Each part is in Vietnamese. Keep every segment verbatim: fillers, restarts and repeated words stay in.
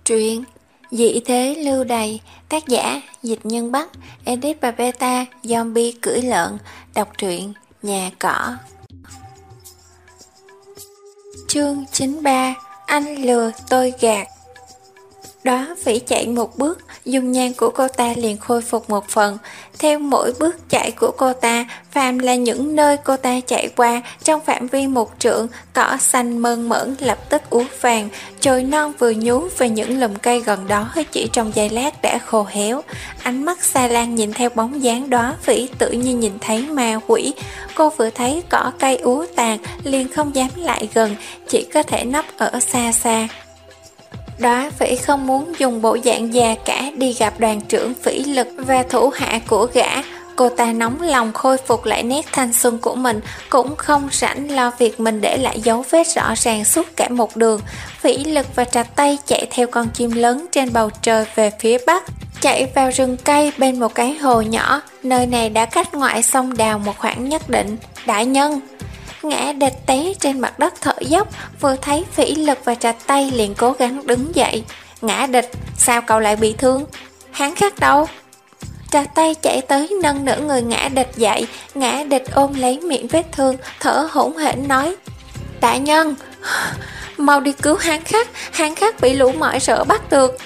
Truyện Dị thế lưu đày, tác giả Dịch Nhân Bắc, edit và beta Zombie cưỡi lợn. Đọc truyện Nhà Cỏ. Chương chín mươi ba. Anh lừa tôi gạt. Đó Phỉ chạy một bước, dung nhan của cô ta liền khôi phục một phần. Theo mỗi bước chạy của cô ta, phàm là những nơi cô ta chạy qua, trong phạm vi một trượng, cỏ xanh mơn mởn lập tức úa vàng, chồi non vừa nhú về những lùm cây gần đó chỉ trong giây lát đã khô héo. Ánh mắt Sa Lan nhìn theo bóng dáng đó Phỉ tự nhiên nhìn thấy ma quỷ. Cô vừa thấy cỏ cây úa tàn liền không dám lại gần, chỉ có thể nấp ở xa xa. Đó Phỉ không muốn dùng bộ dạng già cả đi gặp đoàn trưởng Phỉ Lực và thủ hạ của gã. Cô ta nóng lòng khôi phục lại nét thanh xuân của mình, cũng không rảnh lo việc mình để lại dấu vết rõ ràng suốt cả một đường. Phỉ Lực và Trạch Tây chạy theo con chim lớn trên bầu trời về phía bắc, chạy vào rừng cây bên một cái hồ nhỏ. Nơi này đã cách ngoại sông Đào một khoảng nhất định. Đại nhân! Ngã Địch té trên mặt đất thở dốc, vừa thấy Phỉ Lực và Trạch Tây liền cố gắng đứng dậy. Ngã Địch, sao cậu lại bị thương? Hắn Khắc đâu? Trạch Tây chạy tới nâng nửa người Ngã Địch dậy. Ngã Địch ôm lấy miệng vết thương, thở hổn hển nói: Đại nhân, mau đi cứu Hắn Khắc, Hắn Khắc bị lũ mọi rỡ bắt được.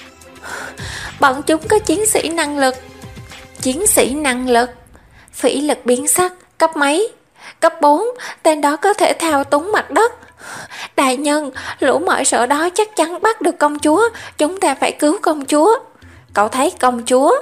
Bọn chúng có chiến sĩ năng lực. Chiến sĩ năng lực? Phỉ Lực biến sắc. Cấp mấy? Cấp bốn, tên đó có thể thao túng mặt đất. Đại nhân, lũ mọi sợ đó chắc chắn bắt được công chúa, chúng ta phải cứu công chúa. Cậu thấy công chúa?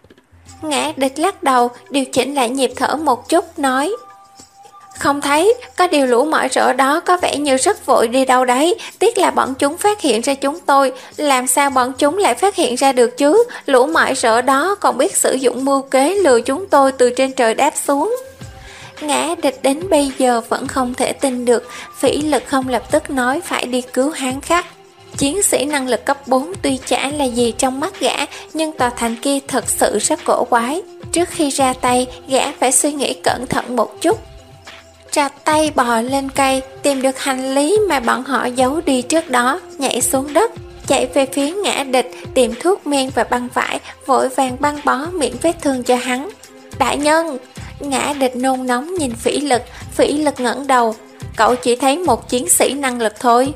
Ngã Địch lắc đầu, điều chỉnh lại nhịp thở một chút, nói: Không thấy, có điều lũ mọi rỡ đó có vẻ như rất vội đi đâu đấy. Tiếc là bọn chúng phát hiện ra chúng tôi. Làm sao bọn chúng lại phát hiện ra được chứ? Lũ mọi rỡ đó còn biết sử dụng mưu kế lừa chúng tôi từ trên trời đáp xuống. Ngã Địch đến bây giờ vẫn không thể tin được. Phỉ Lực không lập tức nói phải đi cứu Hán Khắc. Chiến sĩ năng lực cấp bốn tuy chả là gì trong mắt gã, nhưng tòa thành kia thật sự rất cổ quái. Trước khi ra tay, gã phải suy nghĩ cẩn thận một chút. Trạch Tay bò lên cây, tìm được hành lý mà bọn họ giấu đi trước đó, nhảy xuống đất, chạy về phía Ngã Địch, tìm thuốc men và băng vải, vội vàng băng bó miệng vết thương cho hắn. Đại nhân! Ngã Địch nôn nóng nhìn Phỉ Lực. Phỉ Lực ngẩng đầu. Cậu chỉ thấy một chiến sĩ năng lực thôi.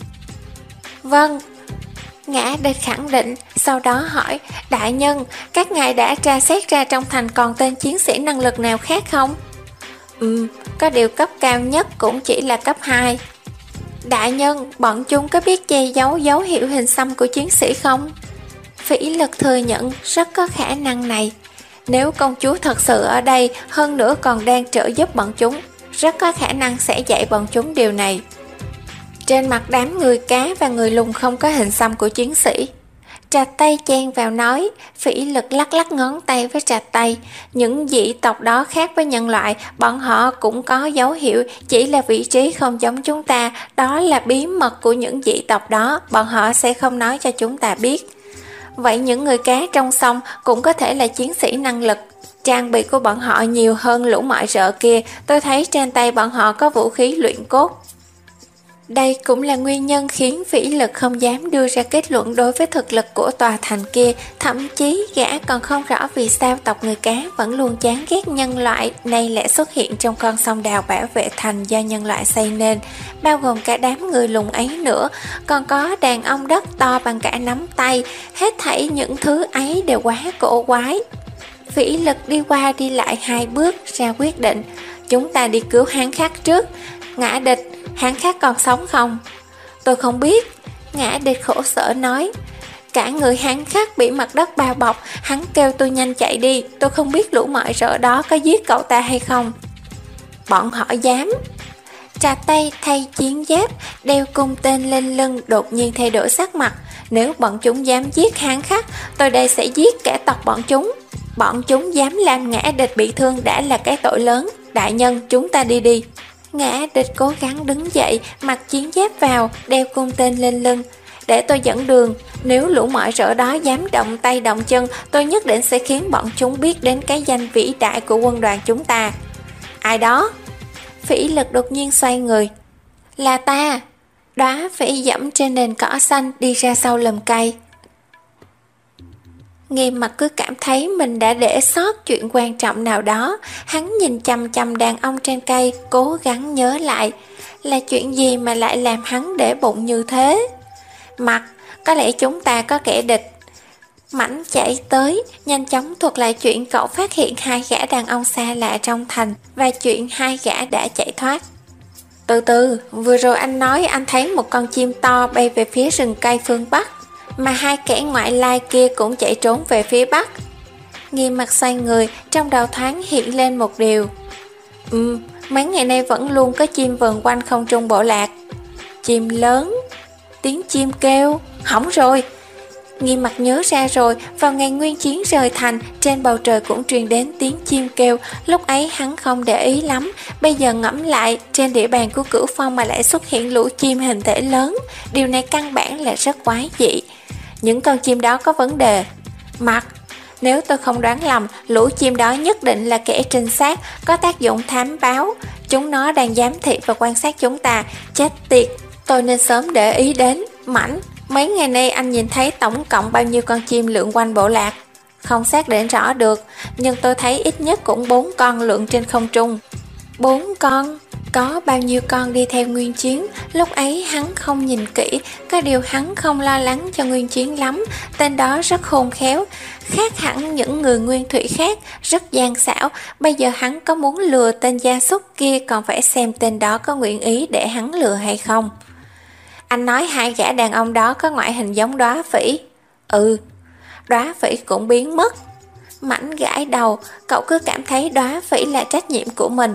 Vâng. Ngã Địch khẳng định. Sau đó hỏi: Đại nhân, các ngài đã tra xét ra trong thành còn tên chiến sĩ năng lực nào khác không? Ừm, có điều cấp cao nhất cũng chỉ là cấp hai. Đại nhân, bọn chúng có biết che giấu dấu hiệu hình xăm của chiến sĩ không? Phỉ Lực thừa nhận rất có khả năng này. Nếu công chúa thật sự ở đây, hơn nữa còn đang trợ giúp bọn chúng, rất có khả năng sẽ dạy bọn chúng điều này. Trên mặt đám người cá và người lùn không có hình xăm của chiến sĩ. Trạch Tay chen vào nói. Phỉ Lực lắc lắc ngón tay với Trạch Tay. Những dị tộc đó khác với nhân loại, bọn họ cũng có dấu hiệu, chỉ là vị trí không giống chúng ta. Đó là bí mật của những dị tộc đó, bọn họ sẽ không nói cho chúng ta biết. Vậy những người cá trong sông cũng có thể là chiến sĩ năng lực. Trang bị của bọn họ nhiều hơn lũ mọi rợ kia. Tôi thấy trên tay bọn họ có vũ khí luyện cốt. Đây cũng là nguyên nhân khiến Phỉ Lực không dám đưa ra kết luận đối với thực lực của tòa thành kia. Thậm chí gã còn không rõ vì sao tộc người cá vẫn luôn chán ghét nhân loại, nay lại xuất hiện trong con sông Đào bảo vệ thành do nhân loại xây nên, bao gồm cả đám người lùn ấy nữa. Còn có đàn ong đất to bằng cả nắm tay. Hết thảy những thứ ấy đều quá cổ quái. Phỉ Lực đi qua đi lại hai bước, ra quyết định. Chúng ta đi cứu Hán Khắc trước. Ngã Địch, Hán Khắc còn sống không? Tôi không biết. Ngã Địch khổ sở nói. Cả người Hán Khắc bị mặt đất bao bọc. Hắn kêu tôi nhanh chạy đi. Tôi không biết lũ mọi rợ đó có giết cậu ta hay không. Bọn họ dám. Trà Tay thay chiến giáp, đeo cung tên lên lưng, đột nhiên thay đổi sắc mặt. Nếu bọn chúng dám giết Hán Khắc, tôi đây sẽ giết cả tộc bọn chúng. Bọn chúng dám làm Ngã Địch bị thương đã là cái tội lớn. Đại nhân, chúng ta đi đi. Ngã Địch cố gắng đứng dậy, mặc chiến giáp vào, đeo cung tên lên lưng. Để tôi dẫn đường. Nếu lũ mọi rỡ đó dám động tay động chân, tôi nhất định sẽ khiến bọn chúng biết đến cái danh vĩ đại của quân đoàn chúng ta. Ai đó? Phỉ Lực đột nhiên xoay người. Là ta. Đóa Phỉ dẫm trên nền cỏ xanh đi ra sau lùm cây. Nghiêm Mặt cứ cảm thấy mình đã để sót chuyện quan trọng nào đó. Hắn nhìn chằm chằm đàn ông trên cây, cố gắng nhớ lại là chuyện gì mà lại làm hắn để bụng như thế. Mặt, có lẽ chúng ta có kẻ địch. Mãnh chạy tới, nhanh chóng thuật lại chuyện cậu phát hiện hai gã đàn ông xa lạ trong thành và chuyện hai gã đã chạy thoát. Từ từ, vừa rồi anh nói anh thấy một con chim to bay về phía rừng cây phương Bắc, mà hai kẻ ngoại lai kia cũng chạy trốn về phía Bắc. Nghiêm Mặt xoay người, trong đầu thoáng hiện lên một điều. Ừ, mấy ngày nay vẫn luôn có chim vờn quanh không trung bộ lạc. Chim lớn, tiếng chim kêu, hỏng rồi. Nghiêm Mặt nhớ ra rồi, vào ngày Nguyên Chiến rời thành, trên bầu trời cũng truyền đến tiếng chim kêu. Lúc ấy hắn không để ý lắm, bây giờ ngẫm lại, trên địa bàn của Cửu Phong mà lại xuất hiện lũ chim hình thể lớn. Điều này căn bản là rất quái dị. Những con chim đó có vấn đề. Mặt, nếu tôi không đoán lầm, lũ chim đó nhất định là kẻ trinh sát, có tác dụng thám báo. Chúng nó đang giám thị và quan sát chúng ta. Chết tiệt, tôi nên sớm để ý đến. Mãnh, mấy ngày nay anh nhìn thấy tổng cộng bao nhiêu con chim lượn quanh bộ lạc? Không xác định rõ được, nhưng tôi thấy ít nhất cũng bốn con lượn trên không trung. Bốn con? Có bao nhiêu con đi theo Nguyên Chiến? Lúc ấy hắn không nhìn kỹ, có điều hắn không lo lắng cho Nguyên Chiến lắm. Tên đó rất khôn khéo, khác hẳn những người nguyên thủy khác, rất gian xảo. Bây giờ hắn có muốn lừa tên gia súc kia, còn phải xem tên đó có nguyện ý để hắn lừa hay không. Anh nói hai gã đàn ông đó có ngoại hình giống Đóa Phỉ. Ừ, Đóa Phỉ cũng biến mất. Mãnh gãi đầu, cậu cứ cảm thấy Đóa Phỉ là trách nhiệm của mình.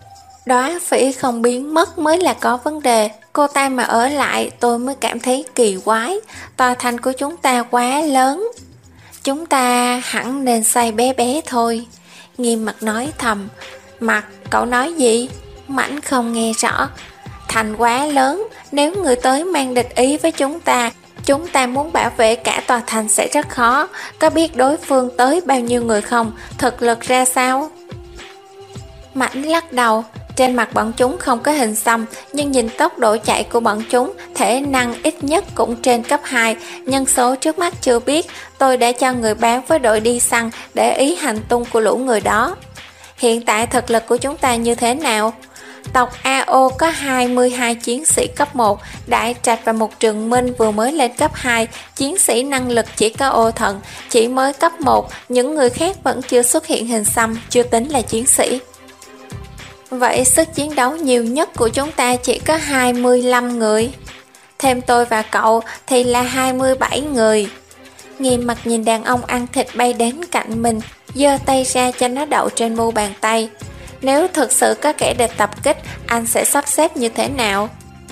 Đóa Phỉ không biến mất mới là có vấn đề. Cô ta mà ở lại tôi mới cảm thấy kỳ quái. Tòa thành của chúng ta quá lớn. Chúng ta hẳn nên xây bé bé thôi. Nghiêm Mặt nói thầm. Mặt, cậu nói gì? Mãnh không nghe rõ. Thành quá lớn, nếu người tới mang địch ý với chúng ta, chúng ta muốn bảo vệ cả tòa thành sẽ rất khó. Có biết đối phương tới bao nhiêu người không? Thực lực ra sao? Mãnh lắc đầu. Trên mặt bọn chúng không có hình xăm, nhưng nhìn tốc độ chạy của bọn chúng, thể năng ít nhất cũng trên cấp hai. Nhân số trước mắt chưa biết, tôi đã cho người báo với đội đi săn để ý hành tung của lũ người đó. Hiện tại thực lực của chúng ta như thế nào? Tộc a ô có hai mươi hai chiến sĩ cấp một, Đại Trạch và một Trường Minh vừa mới lên cấp hai, chiến sĩ năng lực chỉ có Ô Thần, chỉ mới cấp một, những người khác vẫn chưa xuất hiện hình xăm, chưa tính là chiến sĩ. Vậy sức chiến đấu nhiều nhất của chúng ta chỉ có hai mươi lăm người. Thêm tôi và cậu thì là hai mươi bảy người. Nghiêm Mặt nhìn đàn ông ăn thịt bay đến cạnh mình, giơ tay ra cho nó đậu trên mu bàn tay. Nếu thực sự có kẻ địch tập kích, anh sẽ sắp xếp như thế nào?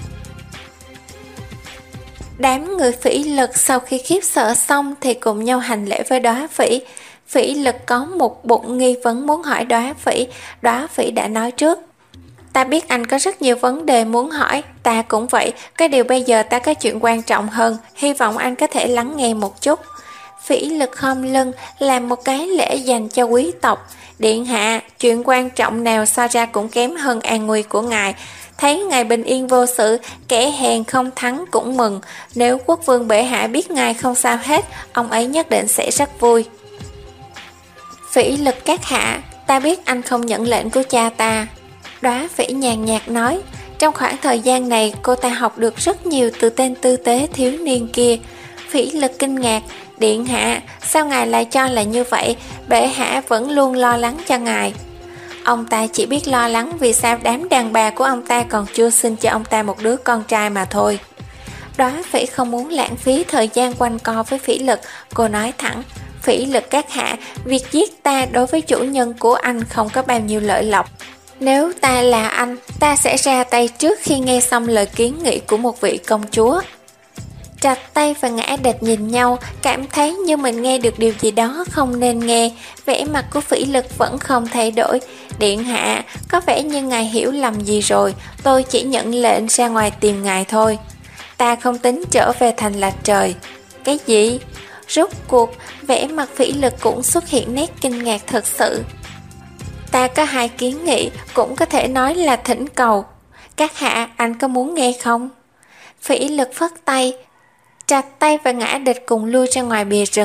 Đám người Phỉ Lực sau khi khiếp sợ xong thì cùng nhau hành lễ với Đóa Phỉ. Phỉ Lực có một bụng nghi vấn muốn hỏi Đóa Phỉ. Đóa Phỉ đã nói trước. Ta biết anh có rất nhiều vấn đề muốn hỏi, ta cũng vậy. Cái điều bây giờ ta có chuyện quan trọng hơn, hy vọng anh có thể lắng nghe một chút. Phỉ Lực khom lưng, làm một cái lễ dành cho quý tộc. Điện hạ, chuyện quan trọng nào so ra cũng kém hơn an nguy của ngài. Thấy ngài bình yên vô sự, kẻ hèn không thắng cũng mừng. Nếu quốc vương bệ hạ biết ngài không sao hết, ông ấy nhất định sẽ rất vui. Phỉ Lực các hạ, ta biết anh không nhận lệnh của cha ta. Đóa Phỉ nhàn nhạt nói. Trong khoảng thời gian này, cô ta học được rất nhiều từ tên tư tế thiếu niên kia. Phỉ Lực kinh ngạc. Điện hạ, sao ngài lại cho là như vậy? Bệ hạ vẫn luôn lo lắng cho ngài. Ông ta chỉ biết lo lắng vì sao đám đàn bà của ông ta còn chưa sinh cho ông ta một đứa con trai mà thôi. Đóa Phỉ không muốn lãng phí thời gian quanh co với Phỉ Lực. Cô nói thẳng. Phỉ Lực các hạ, việc giết ta đối với chủ nhân của anh không có bao nhiêu lợi lộc. Nếu ta là anh, ta sẽ ra tay trước khi nghe xong lời kiến nghị của một vị công chúa. Trạch Tay và Ngã Địch nhìn nhau, cảm thấy như mình nghe được điều gì đó không nên nghe. Vẻ mặt của Phỉ Lực vẫn không thay đổi. Điện hạ, có vẻ như ngài hiểu lầm gì rồi. Tôi chỉ nhận lệnh ra ngoài tìm ngài thôi. Ta không tính trở về thành Lạch Trời. Cái gì? Rốt cuộc, vẻ mặt Phỉ Lực cũng xuất hiện nét kinh ngạc thật sự. Ta có hai kiến nghị, cũng có thể nói là thỉnh cầu. Các hạ, anh có muốn nghe không? Phỉ Lực phất tay. Trạch Tay và Ngã Địch cùng lui ra ngoài bìa rừng.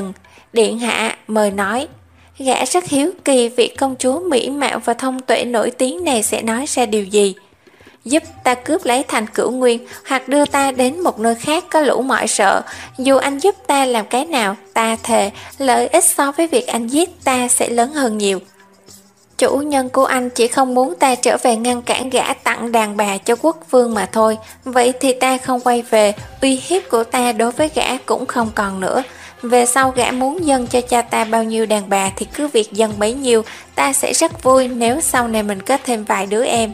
Điện hạ, mời nói. Gã rất hiếu kỳ vị công chúa mỹ mạo và thông tuệ nổi tiếng này sẽ nói ra điều gì. Giúp ta cướp lấy thành Cửu Nguyên, hoặc đưa ta đến một nơi khác có lũ mọi sợ. Dù anh giúp ta làm cái nào, ta thề lợi ích so với việc anh giết ta sẽ lớn hơn nhiều. Chủ nhân của anh chỉ không muốn ta trở về ngăn cản gã tặng đàn bà cho quốc vương mà thôi. Vậy thì ta không quay về, uy hiếp của ta đối với gã cũng không còn nữa. Về sau gã muốn dâng cho cha ta bao nhiêu đàn bà thì cứ việc dâng bấy nhiêu. Ta sẽ rất vui nếu sau này mình kết thêm vài đứa em.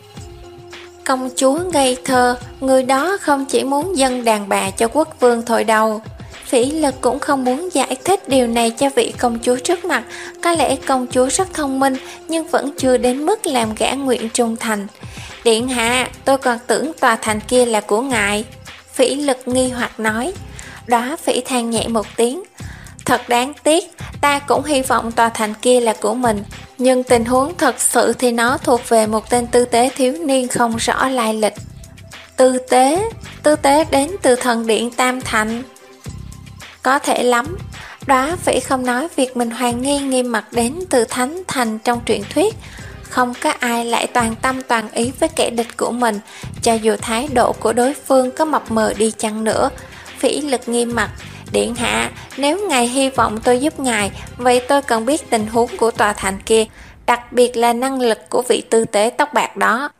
Công chúa ngây thơ, người đó không chỉ muốn dâng đàn bà cho quốc vương thôi đâu. Phỉ Lực cũng không muốn giải thích điều này cho vị công chúa trước mặt. Có lẽ công chúa rất thông minh, nhưng vẫn chưa đến mức làm gã nguyện trung thành. Điện hạ, tôi còn tưởng tòa thành kia là của ngài. Phỉ Lực nghi hoặc nói. Đó Phỉ than nhẹ một tiếng. Thật đáng tiếc, ta cũng hy vọng tòa thành kia là của mình. Nhưng tình huống thật sự thì nó thuộc về một tên tư tế thiếu niên không rõ lai lịch. Tư tế? Tư tế đến từ thần điện Tam Thành. Có thể lắm. Đó Phỉ không nói việc mình hoài nghi Nghiêm Mặc đến từ Thánh Thành trong truyện thuyết. Không có ai lại toàn tâm toàn ý với kẻ địch của mình, cho dù thái độ của đối phương có mập mờ đi chăng nữa. Phỉ Lực nghiêm mặt. Điện hạ, nếu ngài hy vọng tôi giúp ngài, vậy tôi cần biết tình huống của tòa thành kia, đặc biệt là năng lực của vị tư tế tóc bạc đó.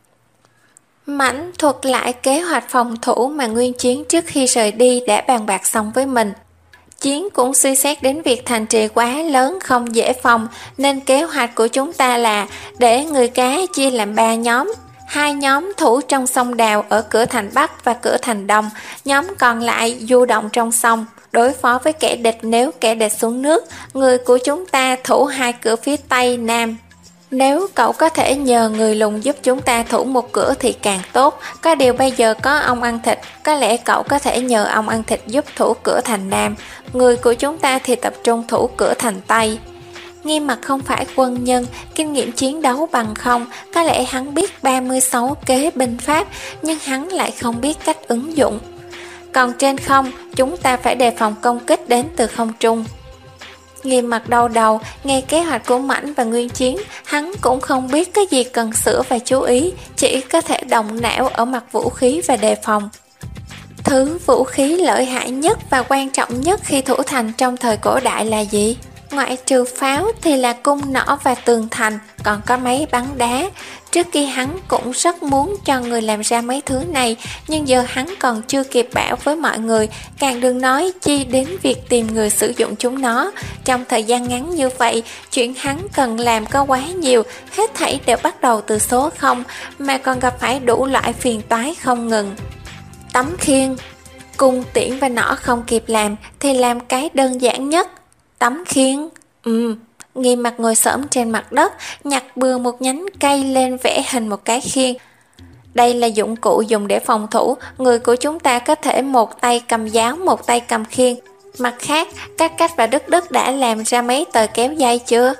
Mãnh thuật lại kế hoạch phòng thủ mà Nguyên Chiến trước khi rời đi đã bàn bạc xong với mình. Chiến cũng suy xét đến việc thành trì quá lớn không dễ phòng, nên kế hoạch của chúng ta là để người cá chia làm ba nhóm. Hai nhóm thủ trong sông Đào ở cửa thành Bắc và cửa thành Đông, nhóm còn lại du động trong sông, đối phó với kẻ địch nếu kẻ địch xuống nước. Người của chúng ta thủ hai cửa phía Tây Nam. Nếu cậu có thể nhờ người lùng giúp chúng ta thủ một cửa thì càng tốt. Có điều bây giờ có ông ăn thịt, có lẽ cậu có thể nhờ ông ăn thịt giúp thủ cửa thành Nam. Người của chúng ta thì tập trung thủ cửa thành Tây. Nghiêm Mặc không phải quân nhân, kinh nghiệm chiến đấu bằng không. Có lẽ hắn biết ba mươi sáu kế binh pháp, nhưng hắn lại không biết cách ứng dụng. Còn trên không, chúng ta phải đề phòng công kích đến từ không trung. Nghiêm Mặc đau đầu, nghe kế hoạch của Mãnh và Nguyên Chiến, hắn cũng không biết cái gì cần sửa và chú ý, chỉ có thể động não ở mặt vũ khí và đề phòng. Thứ vũ khí lợi hại nhất và quan trọng nhất khi thủ thành trong thời cổ đại là gì? Ngoại trừ pháo thì là cung nỏ và tường thành, còn có máy bắn đá. Trước kia hắn cũng rất muốn cho người làm ra mấy thứ này, nhưng giờ hắn còn chưa kịp bảo với mọi người, càng đừng nói chi đến việc tìm người sử dụng chúng nó. Trong thời gian ngắn như vậy, chuyện hắn cần làm có quá nhiều, hết thảy đều bắt đầu từ số không, mà còn gặp phải đủ loại phiền toái không ngừng. Tấm khiên, cung tiễn và nỏ không kịp làm thì làm cái đơn giản nhất. Tấm khiên? Ừ. Nghiêm Mặc ngồi xổm trên mặt đất, nhặt bừa một nhánh cây lên vẽ hình một cái khiên. Đây là dụng cụ dùng để phòng thủ, người của chúng ta có thể một tay cầm giáo, một tay cầm khiên. Mặt khác, các Cách và Đức Đức đã làm ra mấy tờ kéo dây chưa?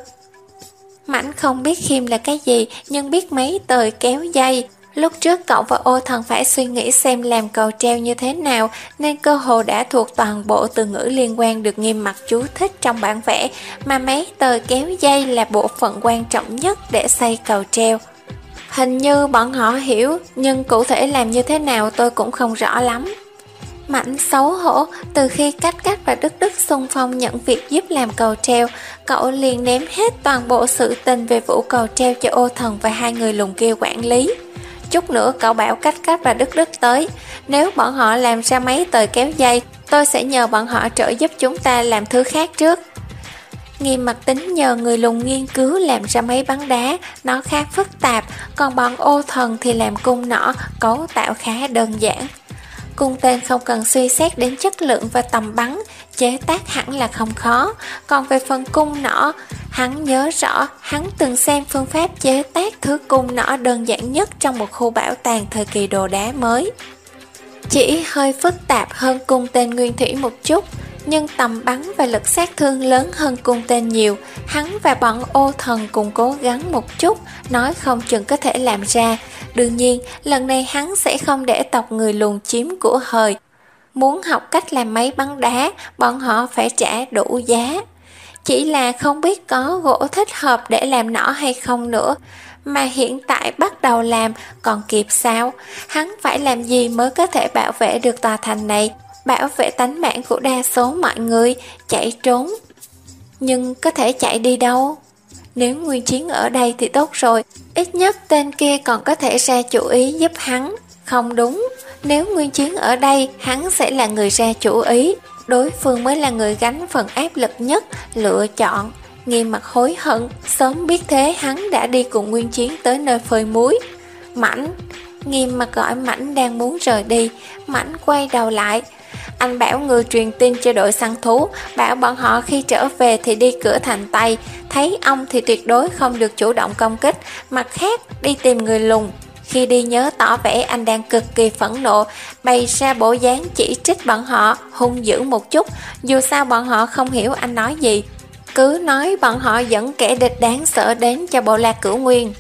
Mãnh không biết khiêm là cái gì, nhưng biết mấy tờ kéo dây. Lúc trước cậu và Ô Thần phải suy nghĩ xem làm cầu treo như thế nào, nên cơ hồ đã thuộc toàn bộ từ ngữ liên quan được Nghiêm Mặc chú thích trong bản vẽ, mà mấy tờ kéo dây là bộ phận quan trọng nhất để xây cầu treo. Hình như bọn họ hiểu, nhưng cụ thể làm như thế nào tôi cũng không rõ lắm. Mãnh xấu hổ, từ khi Cách Cách và Đức Đức xung phong nhận việc giúp làm cầu treo, cậu liền ném hết toàn bộ sự tình về vụ cầu treo cho Ô Thần và hai người lùn kia quản lý. Chút nữa cậu bảo Cách Cách và Đức Đức tới. Nếu bọn họ làm ra mấy tờ kéo dây, tôi sẽ nhờ bọn họ trợ giúp chúng ta làm thứ khác trước. Nghiêm Mặc tính nhờ người lùn nghiên cứu làm ra máy bắn đá, nó khá phức tạp, còn bọn Ô Thần thì làm cung nỏ, cấu tạo khá đơn giản. Cung tên không cần suy xét đến chất lượng và tầm bắn, chế tác hẳn là không khó. Còn về phần cung nỏ, hắn nhớ rõ hắn từng xem phương pháp chế tác thứ cung nỏ đơn giản nhất trong một khu bảo tàng thời kỳ đồ đá mới. Chỉ hơi phức tạp hơn cung tên nguyên thủy một chút, nhưng tầm bắn và lực sát thương lớn hơn cung tên nhiều. Hắn và bọn Ô Thần cùng cố gắng một chút, nói không chừng có thể làm ra. Đương nhiên, lần này hắn sẽ không để tộc người lùn chiếm của hời. muốn học cách làm máy bắn đá, bọn họ phải trả đủ giá. Chỉ là không biết có gỗ thích hợp để làm nỏ hay không nữa. Mà hiện tại bắt đầu làm còn kịp sao? Hắn phải làm gì mới có thể bảo vệ được tòa thành này, bảo vệ tánh mạng của đa số mọi người, chạy trốn. Nhưng có thể chạy đi đâu? Nếu Nguyên Chiến ở đây thì tốt rồi, ít nhất tên kia còn có thể ra chủ ý giúp hắn. Không đúng, nếu Nguyên Chiến ở đây, hắn sẽ là người ra chủ ý, đối phương mới là người gánh phần áp lực nhất, lựa chọn. Nghiêm Mặt hối hận, sớm biết thế hắn đã đi cùng Nguyên Chiến tới nơi phơi muối. Mãnh, Nghiêm Mặt gọi Mãnh đang muốn rời đi. Mãnh quay đầu lại. Anh bảo người truyền tin cho đội săn thú, bảo bọn họ khi trở về thì đi cửa thành Tây, thấy ông thì tuyệt đối không được chủ động công kích, mặt khác đi tìm người lùn. Khi đi nhớ tỏ vẻ anh đang cực kỳ phẫn nộ, bày ra bộ dáng chỉ trích bọn họ, hung dữ một chút, dù sao bọn họ không hiểu anh nói gì. Cứ nói bọn họ dẫn kẻ địch đáng sợ đến cho bộ lạc Cửu Nguyên.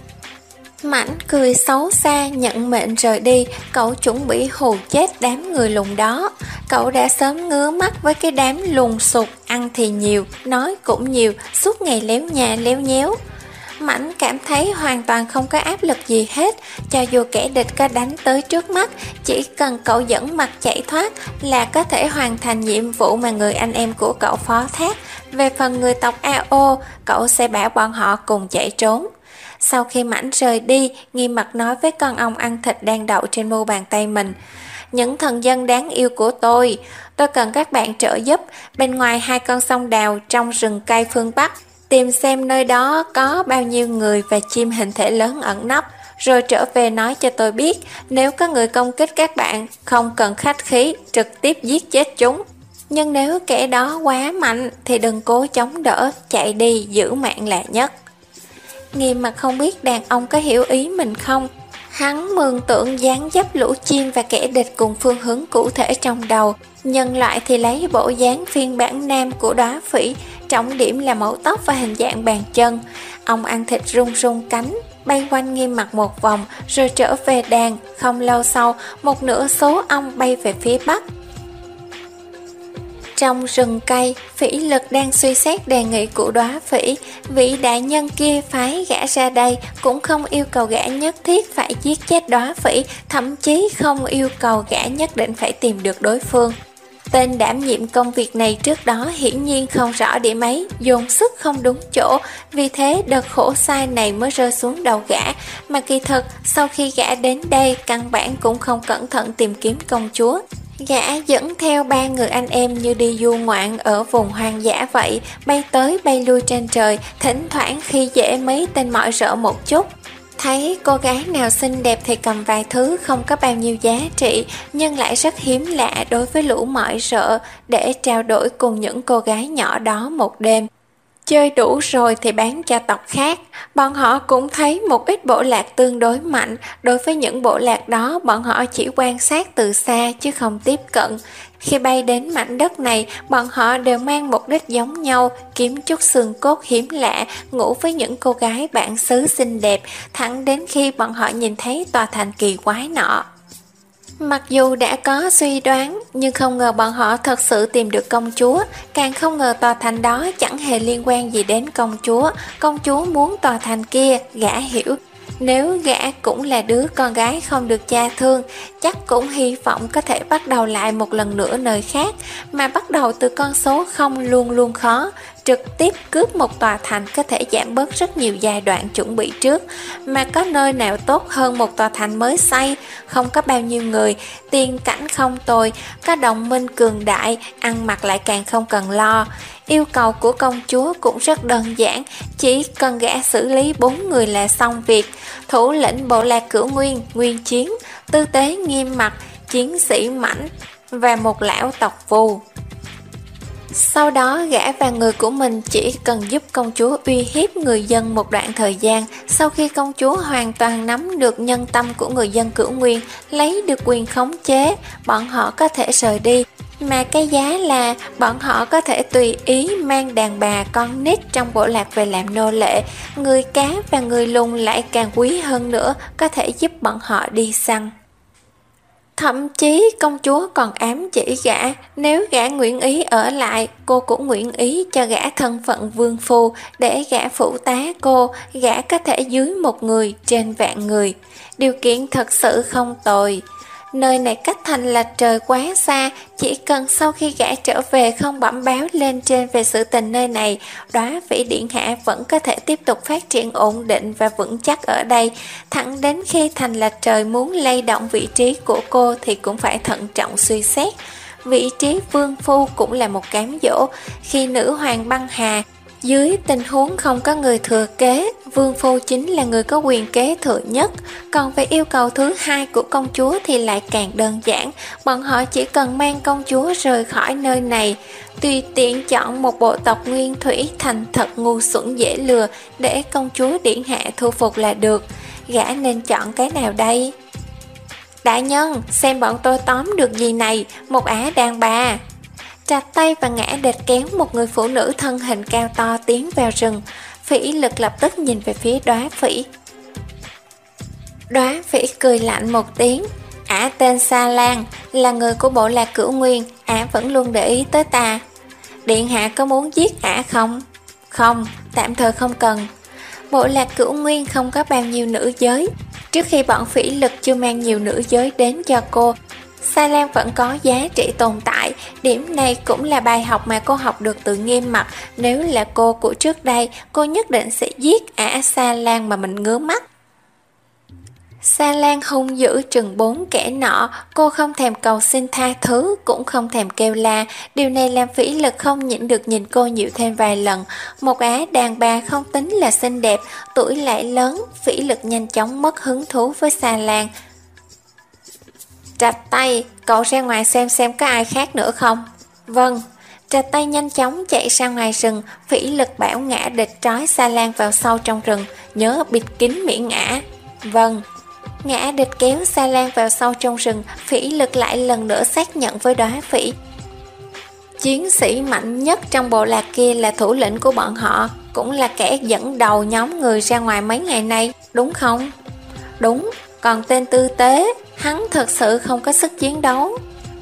Mãnh cười xấu xa nhận mệnh rời đi. Cậu chuẩn bị hù chết đám người lùn đó. Cậu đã sớm ngứa mắt với cái đám lùn sụt, ăn thì nhiều, nói cũng nhiều, suốt ngày léo nhà léo nhéo. Mãnh cảm thấy hoàn toàn không có áp lực gì hết. Cho dù kẻ địch có đánh tới trước mắt, chỉ cần cậu dẫn mặt chạy thoát là có thể hoàn thành nhiệm vụ mà người anh em của cậu phó thác. Về phần người tộc a o, cậu sẽ bảo bọn họ cùng chạy trốn. Sau khi Mãnh rời đi, Nghiêm Mặt nói với con ong ăn thịt đang đậu trên mu bàn tay mình: những thần dân đáng yêu của tôi, tôi cần các bạn trợ giúp. Bên ngoài hai con sông đào trong rừng cây phương Bắc, tìm xem nơi đó có bao nhiêu người và chim hình thể lớn ẩn nấp, rồi trở về nói cho tôi biết. Nếu có người công kích các bạn, không cần khách khí, trực tiếp giết chết chúng. Nhưng nếu kẻ đó quá mạnh thì đừng cố chống đỡ, chạy đi giữ mạng là nhất. Nghiêm Mặt không biết đàn ông có hiểu ý mình không. Hắn mường tượng dáng dấp lũ chim và kẻ địch cùng phương hướng cụ thể trong đầu. Nhân loại thì lấy bộ dáng phiên bản nam của đóa phỉ, trọng điểm là màu tóc và hình dạng bàn chân. Ông ăn thịt rung rung cánh, bay quanh Nghiêm Mặt một vòng rồi trở về đàn. Không lâu sau, một nửa số ong bay về phía bắc. Trong rừng cây, Phỉ Lực đang suy xét đề nghị của đóa phỉ. Vị đại nhân kia phái gã ra đây cũng không yêu cầu gã nhất thiết phải giết chết đóa phỉ, thậm chí không yêu cầu gã nhất định phải tìm được đối phương. Tên đảm nhiệm công việc này trước đó hiển nhiên không rõ điểm ấy, dồn sức không đúng chỗ, vì thế đợt khổ sai này mới rơi xuống đầu gã. Mà kỳ thực, sau khi gã đến đây, căn bản cũng không cẩn thận tìm kiếm công chúa. Gã dẫn theo ba người anh em như đi du ngoạn ở vùng hoang dã vậy, bay tới bay lui trên trời, thỉnh thoảng khi dễ mấy tên mọi rợ một chút. Thấy cô gái nào xinh đẹp thì cầm vài thứ không có bao nhiêu giá trị, nhưng lại rất hiếm lạ đối với lũ mọi rợ, để trao đổi cùng những cô gái nhỏ đó một đêm. Chơi đủ rồi thì bán cho tộc khác. Bọn họ cũng thấy một ít bộ lạc tương đối mạnh. Đối với những bộ lạc đó, bọn họ chỉ quan sát từ xa chứ không tiếp cận. Khi bay đến mảnh đất này, bọn họ đều mang mục đích giống nhau, kiếm chút xương cốt hiếm lạ, ngủ với những cô gái bản xứ xinh đẹp, thẳng đến khi bọn họ nhìn thấy tòa thành kỳ quái nọ. Mặc dù đã có suy đoán, nhưng không ngờ bọn họ thật sự tìm được công chúa, càng không ngờ tòa thành đó chẳng hề liên quan gì đến công chúa. Công chúa muốn tòa thành kia, gã hiểu. Nếu gã cũng là đứa con gái không được cha thương, chắc cũng hy vọng có thể bắt đầu lại một lần nữa nơi khác, mà bắt đầu từ con số không luôn luôn khó. Trực tiếp cướp một tòa thành có thể giảm bớt rất nhiều giai đoạn chuẩn bị trước, mà có nơi nào tốt hơn một tòa thành mới xây, không có bao nhiêu người, tiền cảnh không tồi, có đồng minh cường đại, ăn mặc lại càng không cần lo. Yêu cầu của công chúa cũng rất đơn giản, chỉ cần gã xử lý bốn người là xong việc. Thủ lĩnh bộ lạc Cửu Nguyên, Nguyên Chiến, tư tế Nghiêm Mặt, chiến sĩ Mãnh và một lão tộc Vù. Sau đó gã và người của mình chỉ cần giúp công chúa uy hiếp người dân một đoạn thời gian. Sau khi công chúa hoàn toàn nắm được nhân tâm của người dân Cửu Nguyên, lấy được quyền khống chế, bọn họ có thể rời đi. Mà cái giá là bọn họ có thể tùy ý mang đàn bà con nít trong bộ lạc về làm nô lệ. Người cá và người lùn lại càng quý hơn nữa, có thể giúp bọn họ đi săn. Thậm chí công chúa còn ám chỉ gã, nếu gã nguyện ý ở lại, cô cũng nguyện ý cho gã thân phận vương phu, để gã phụ tá cô, gã có thể dưới một người trên vạn người. Điều kiện thật sự không tồi. Nơi này cách thành Lạch Trời quá xa, chỉ cần sau khi gã trở về không bẩm báo lên trên về sự tình nơi này, Đóa Phỉ điện hạ vẫn có thể tiếp tục phát triển ổn định và vững chắc ở đây. Thẳng đến khi thành Lạch Trời muốn lay động vị trí của cô thì cũng phải thận trọng suy xét. Vị trí vương phu cũng là một cám dỗ. Khi nữ hoàng băng hà, dưới tình huống không có người thừa kế, vương phu chính là người có quyền kế thừa nhất. Còn về yêu cầu thứ hai của công chúa thì lại càng đơn giản. Bọn họ chỉ cần mang công chúa rời khỏi nơi này, tùy tiện chọn một bộ tộc nguyên thủy thành thật ngu xuẩn dễ lừa để công chúa điện hạ thu phục là được. Gã nên chọn cái nào đây? Đại nhân, xem bọn tôi tóm được gì này, một ả đàn bà. Trạch tay và Ngã Địch kéo một người phụ nữ thân hình cao to tiến vào rừng. Phỉ Lực lập tức nhìn về phía Đóa Phỉ. Đóa Phỉ cười lạnh một tiếng. Ả tên Sa Lan, là người của bộ lạc Cửu Nguyên, ả vẫn luôn để ý tới ta. Điện hạ có muốn giết ả không? Không, tạm thời không cần. Bộ lạc Cửu Nguyên không có bao nhiêu nữ giới. Trước khi bọn Phỉ Lực chưa mang nhiều nữ giới đến cho cô, Sa Lan vẫn có giá trị tồn tại. Điểm này cũng là bài học mà cô học được từ Nghiêm Mặc. Nếu là cô của trước đây, cô nhất định sẽ giết ả Sa Lan mà mình ngứa mắt. Sa Lan hung dữ trừng bốn kẻ nọ. Cô không thèm cầu xin tha thứ, cũng không thèm kêu la. Điều này làm Phỉ Lực không nhịn được nhìn cô nhiều thêm vài lần. Một á đàn bà không tính là xinh đẹp, tuổi lại lớn. Phỉ Lực nhanh chóng mất hứng thú với Sa Lan. Trạch tay, cậu ra ngoài xem xem có ai khác nữa không? Vâng. Trạch tay nhanh chóng chạy ra ngoài rừng. Phỉ Lực bảo Ngã Địch trói Sa Lan vào sâu trong rừng, nhớ bịt kín miệng ả. Vâng. Ngã Địch kéo Sa Lan vào sâu trong rừng. Phỉ Lực lại lần nữa xác nhận với Đóa Phỉ. Chiến sĩ mạnh nhất trong bộ lạc kia là thủ lĩnh của bọn họ, cũng là kẻ dẫn đầu nhóm người ra ngoài mấy ngày nay, đúng không? Đúng. Còn tên Tư Tế, hắn thật sự không có sức chiến đấu.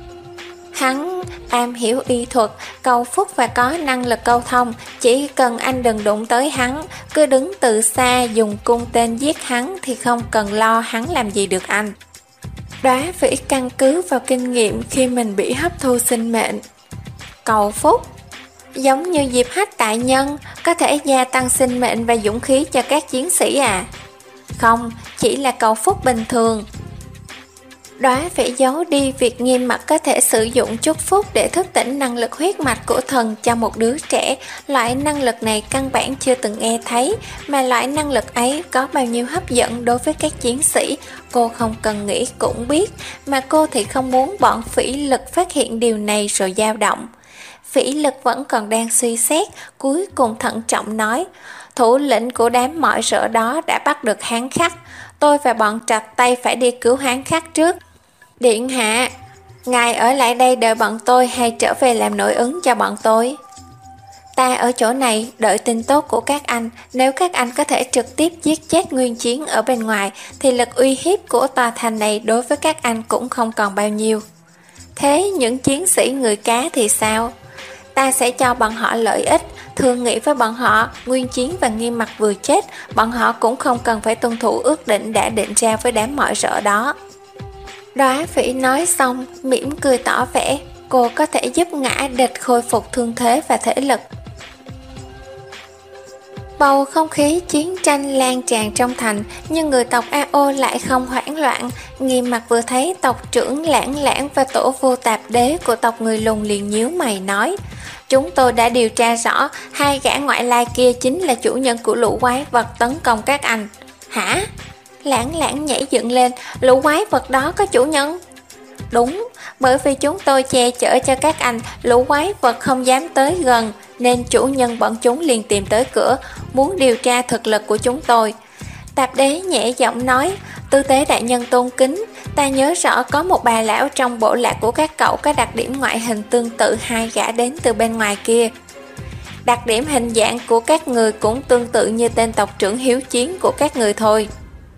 Hắn am hiểu y thuật, cầu phúc và có năng lực câu thông. Chỉ cần anh đừng đụng tới hắn, cứ đứng từ xa dùng cung tên giết hắn thì không cần lo hắn làm gì được anh. Đóa Phỉ căn cứ vào kinh nghiệm khi mình bị hấp thu sinh mệnh. Cầu phúc giống như Diệp Hách đại nhân, có thể gia tăng sinh mệnh và dũng khí cho các chiến sĩ à? Không, chỉ là cầu phúc bình thường. Đóa Phỉ giấu đi việc Nghiêm Mặc có thể sử dụng chúc phúc để thức tỉnh năng lực huyết mạch của thần cho một đứa trẻ. Loại năng lực này căn bản chưa từng nghe thấy, mà loại năng lực ấy có bao nhiêu hấp dẫn đối với các chiến sĩ, cô không cần nghĩ cũng biết, mà cô thì không muốn bọn Phỉ Lực phát hiện điều này rồi dao động. Phỉ Lực vẫn còn đang suy xét, cuối cùng thận trọng nói, thủ lĩnh của đám mọi rợ đó đã bắt được Hán Khắc. Tôi và bọn Trạch tay phải đi cứu Hán Khắc trước. Điện hạ, ngài ở lại đây đợi bọn tôi hay trở về làm nội ứng cho bọn tôi? Ta ở chỗ này đợi tin tốt của các anh. Nếu các anh có thể trực tiếp giết chết Nguyên Chiến ở bên ngoài thì lực uy hiếp của tòa thành này đối với các anh cũng không còn bao nhiêu. Thế những chiến sĩ người cá thì sao? Ta sẽ cho bọn họ lợi ích. Thường nghĩ với bọn họ, Nguyên Chiến và Nghiêm Mặc vừa chết, bọn họ cũng không cần phải tuân thủ ước định đã định ra với đám mọi rợ đó. Đóa Phỉ nói xong, mỉm cười tỏ vẻ cô có thể giúp Ngã Địch khôi phục thương thế và thể lực. Bầu không khí chiến tranh lan tràn trong thành, nhưng người tộc A O lại không hoảng loạn. Nghiêm Mặc vừa thấy tộc trưởng Lãng Lãng và tổ vua tạp đế của tộc người Lùn liền nhíu mày nói, chúng tôi đã điều tra rõ, hai gã ngoại lai kia chính là chủ nhân của lũ quái vật tấn công các anh. Hả? Lãng Lãng nhảy dựng lên, lũ quái vật đó có chủ nhân? Đúng, bởi vì chúng tôi che chở cho các anh, lũ quái vật không dám tới gần, nên chủ nhân bọn chúng liền tìm tới cửa, muốn điều tra thực lực của chúng tôi. Tạp đế nhẹ giọng nói, Tư Tế đại nhân tôn kính, ta nhớ rõ có một bà lão trong bộ lạc của các cậu có đặc điểm ngoại hình tương tự hai gã đến từ bên ngoài kia. Đặc điểm hình dạng của các người cũng tương tự như tên tộc trưởng hiếu chiến của các người thôi.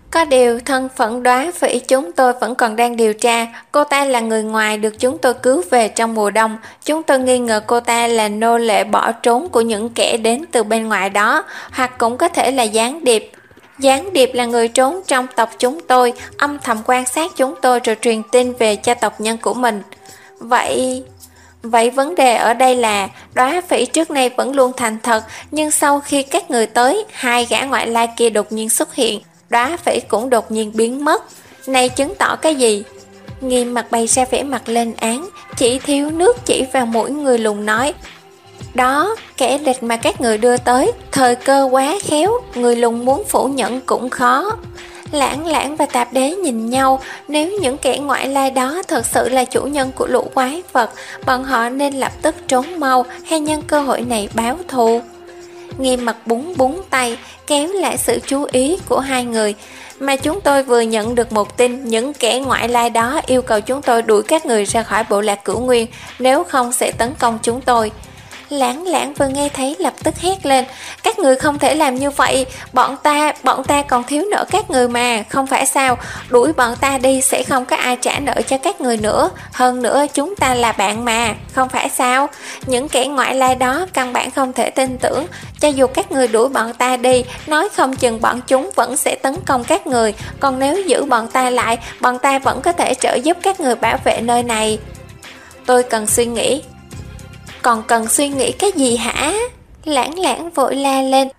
Có điều thân phận Đóa Phỉ chúng tôi vẫn còn đang điều tra. Cô ta là người ngoài được chúng tôi cứu về trong mùa đông. Chúng tôi nghi ngờ cô ta là nô lệ bỏ trốn của những kẻ đến từ bên ngoài đó, hoặc cũng có thể là gián điệp. Gián điệp là người trốn trong tộc chúng tôi, âm thầm quan sát chúng tôi rồi truyền tin về cho tộc nhân của mình. Vậy... Vậy vấn đề ở đây là Đóa Phỉ trước nay vẫn luôn thành thật, nhưng sau khi các người tới, hai gã ngoại lai kia đột nhiên xuất hiện, Đóa Phỉ cũng đột nhiên biến mất. Này chứng tỏ cái gì? Nghiêm mặt bày ra vẻ mặt lên án, chỉ thiếu nước chỉ vào mũi người lùn nói: Đó, kẻ địch mà các người đưa tới, thời cơ quá khéo, người lùn muốn phủ nhận cũng khó. Lãng Lãng và Tạp Đế nhìn nhau, nếu những kẻ ngoại lai đó thật sự là chủ nhân của lũ quái vật, bọn họ nên lập tức trốn mau hay nhân cơ hội này báo thù. Nghiêm mặt búng búng tay, kéo lại sự chú ý của hai người. Mà chúng tôi vừa nhận được một tin, những kẻ ngoại lai đó yêu cầu chúng tôi đuổi các người ra khỏi bộ lạc Cửu Nguyên, nếu không sẽ tấn công chúng tôi. Lãng Lãng vừa nghe thấy lập tức hét lên: Các người không thể làm như vậy, bọn ta, bọn ta còn thiếu nợ các người mà, không phải sao? Đuổi bọn ta đi sẽ không có ai trả nợ cho các người nữa, hơn nữa chúng ta là bạn mà, không phải sao? Những kẻ ngoại lai đó căn bản không thể tin tưởng, cho dù các người đuổi bọn ta đi, nói không chừng bọn chúng vẫn sẽ tấn công các người, còn nếu giữ bọn ta lại, bọn ta vẫn có thể trợ giúp các người bảo vệ nơi này. Tôi cần suy nghĩ. Còn cần suy nghĩ cái gì hả? Lãng Lãng vội la lên.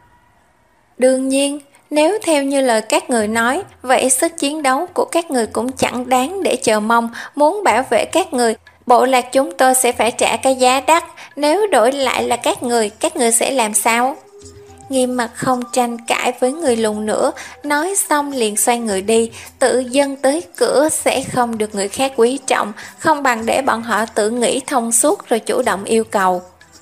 Đương nhiên, nếu theo như lời các người nói, vậy sức chiến đấu của các người cũng chẳng đáng để chờ mong. Muốn bảo vệ các người, bộ lạc chúng tôi sẽ phải trả cái giá đắt. Nếu đổi lại là các người, các người sẽ làm sao? Nghiêm mặt không tranh cãi với người lùn nữa, nói xong liền xoay người đi. Tự dâng tới cửa sẽ không được người khác quý trọng, không bằng để bọn họ tự nghĩ thông suốt rồi chủ động yêu cầu.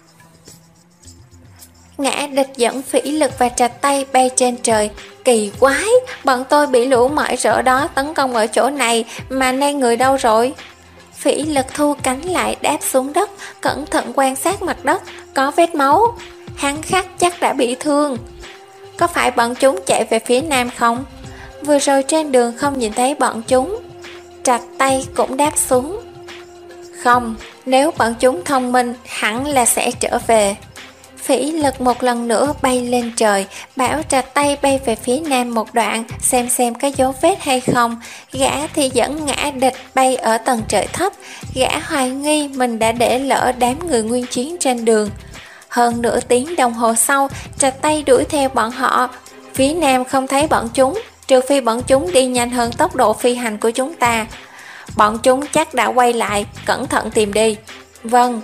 Ngã Địch dẫn Phỉ Lực và Trạch Tay bay trên trời. Kỳ quái, bọn tôi bị lũ mọi rỡ đó tấn công ở chỗ này, mà nay người đâu rồi? Phỉ Lực thu cánh lại đáp xuống đất, cẩn thận quan sát mặt đất, có vết máu. Hắn Khắc chắc đã bị thương. Có phải bọn chúng chạy về phía nam không? Vừa rồi trên đường không nhìn thấy bọn chúng. Trạch Tay cũng đáp xuống. Không, nếu bọn chúng thông minh hẳn là sẽ trở về. Phỉ Lực một lần nữa bay lên trời, bảo Trạch Tay bay về phía nam một đoạn, xem xem có dấu vết hay không. Gã thì dẫn Ngã Địch bay ở tầng trời thấp. Gã hoài nghi mình đã để lỡ đám người nguyên chiến trên đường. Hơn nửa tiếng đồng hồ sau, Trạch Tay đuổi theo bọn họ. Phía nam không thấy bọn chúng, trừ phi bọn chúng đi nhanh hơn tốc độ phi hành của chúng ta. Bọn chúng chắc đã quay lại, cẩn thận tìm đi. Vâng.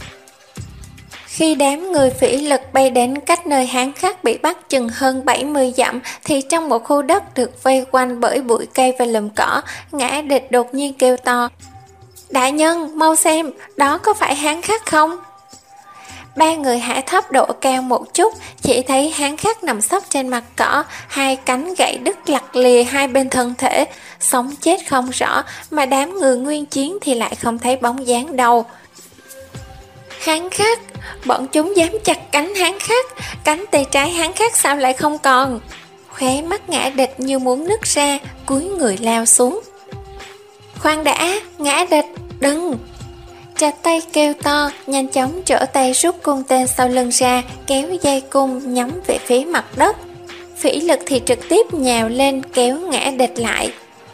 Khi đám người Phỉ Lực bay đến cách nơi Hán Khắc bị bắt chừng hơn bảy mươi dặm, thì trong một khu đất được vây quanh bởi bụi cây và lùm cỏ, Ngã Địch đột nhiên kêu to: Đại nhân, mau xem, đó có phải Hán Khắc không? Ba người hạ thấp độ cao một chút, chỉ thấy Hán Khắc nằm sấp trên mặt cỏ, hai cánh gãy đứt lặt lìa hai bên thân thể, sống chết không rõ, mà đám người nguyên chiến thì lại không thấy bóng dáng đâu. Hán Khắc, bọn chúng dám chặt cánh Hán Khắc, cánh tay trái Hán Khắc sao lại không còn? Khóe mắt Ngã Địch như muốn nứt ra, cúi người lao xuống. Khoan đã, Ngã Địch, đừng! Trạch Tay kêu to, nhanh chóng trở tay rút cung tên sau lưng ra, kéo dây cung nhắm về phía mặt đất. Phỉ Lực thì trực tiếp nhào lên kéo Ngã Địch lại.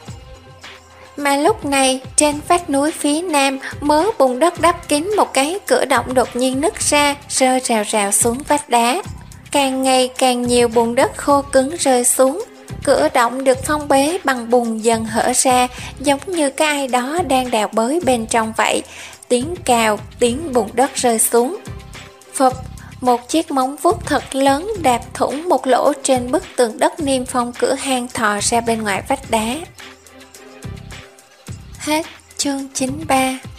Mà lúc này, trên vách núi phía nam, mớ bùn đất đắp kín một cái cửa động đột nhiên nứt ra, rơi rào rào xuống vách đá. Càng ngày càng nhiều bùn đất khô cứng rơi xuống. Cửa động được phong bế bằng bùn dần hở ra, giống như cái ai đó đang đào bới bên trong vậy. Tiếng cào, tiếng bùn đất rơi xuống. Phập, một chiếc móng vuốt thật lớn đạp thủng một lỗ trên bức tường đất niêm phong cửa hang thò ra bên ngoài vách đá. Hết chương chín mươi ba.